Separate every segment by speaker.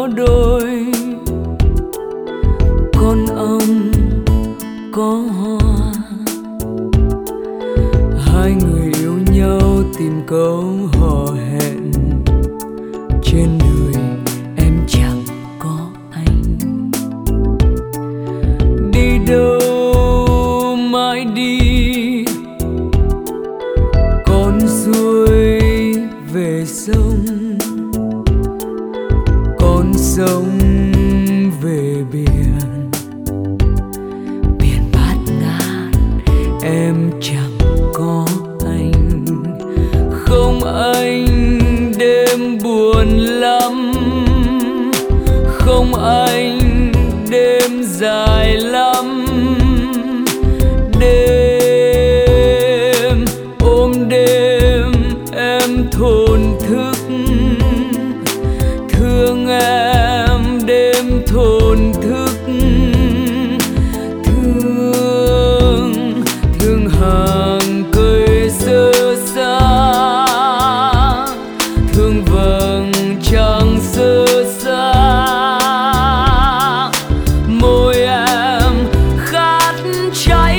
Speaker 1: có đôi, con ong có hoa. Hai người yêu nhau tìm câu hò hẹn, trên đời em chẳng có anh. Đi đâu mãi đi, con suối về sông, con sông về biển. Biển bát ngát em chẳng có anh. Không anh đêm buồn lắm, không anh đêm dài lắm. Đêm ôm đêm em thổn thức, thương em đêm thổn thức. Thương hàng cây sơ xa, thương vầng trăng sơ xa. Môi em khát cháy,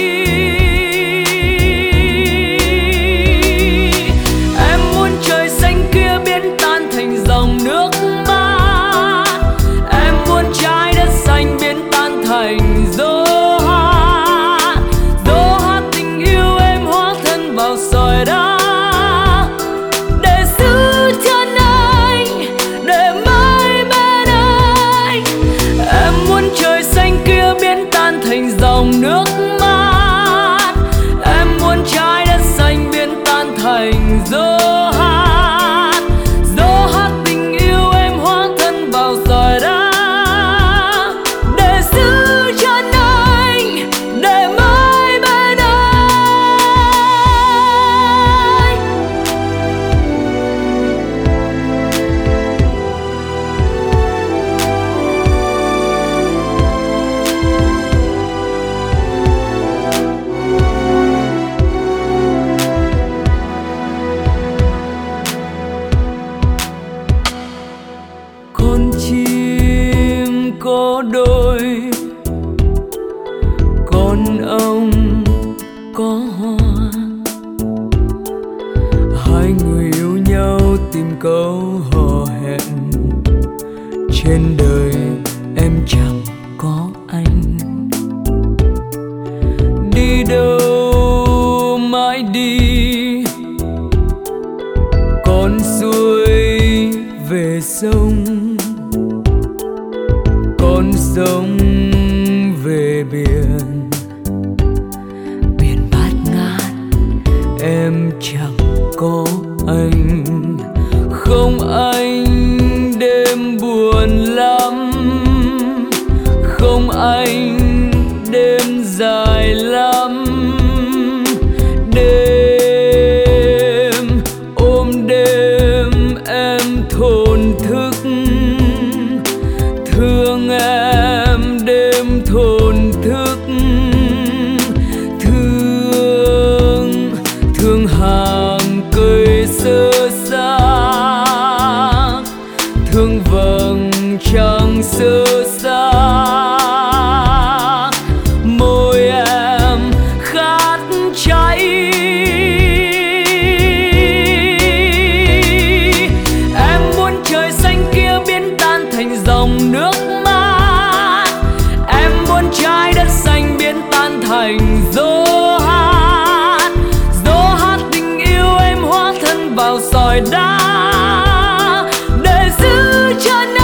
Speaker 1: em muốn trời xanh kia biến tan thành dòng nước mắt. Em muốn trái đất xanh biến tan thành dấu hát. Dấu hát tình yêu em hóa thân vào sỏi đá, để giữ chân anh, để mãi bên anh. Em muốn trời xanh kia biến tan thành dòng nước mắt. Em muốn trái đất xanh biến tan thành dấu hát. Dấu hát tình yêu em hóa thân vào sỏi đá, để giữ chân anh, để mãi bên anh. Con chim có đôi, con ong có hoa. Hai người yêu nhau tìm câu hò hẹn, trên đời em chẳng có anh. Đi đâu mãi đi, con suối về sông, con sông về biển. Biển bát ngát em chẳng có anh. Không anh đêm buồn lắm, không anh đêm dài lắm. Đêm ôm đêm em thổn thức, thương em đêm thổn thức. Thương hàng cây sơ xa, thương vầng trăng sơ xa. Môi em khát cháy, em muốn trời xanh kia biến tan thành dòng nước mắt. Em muốn trái đất xanh biến tan thành dấu hát. Dấu hát tình yêu em hóa thân vào sỏi đá, để giữ chân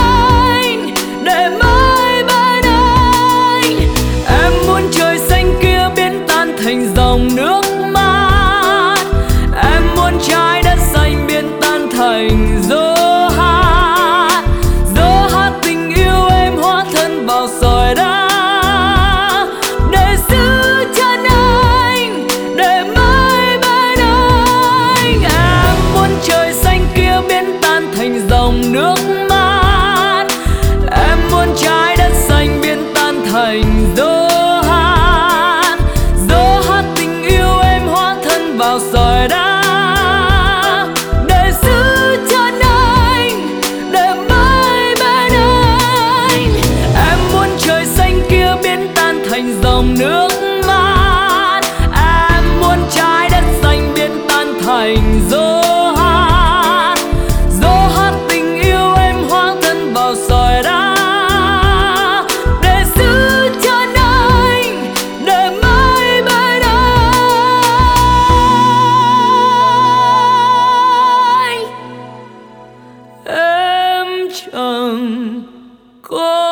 Speaker 1: chẳng có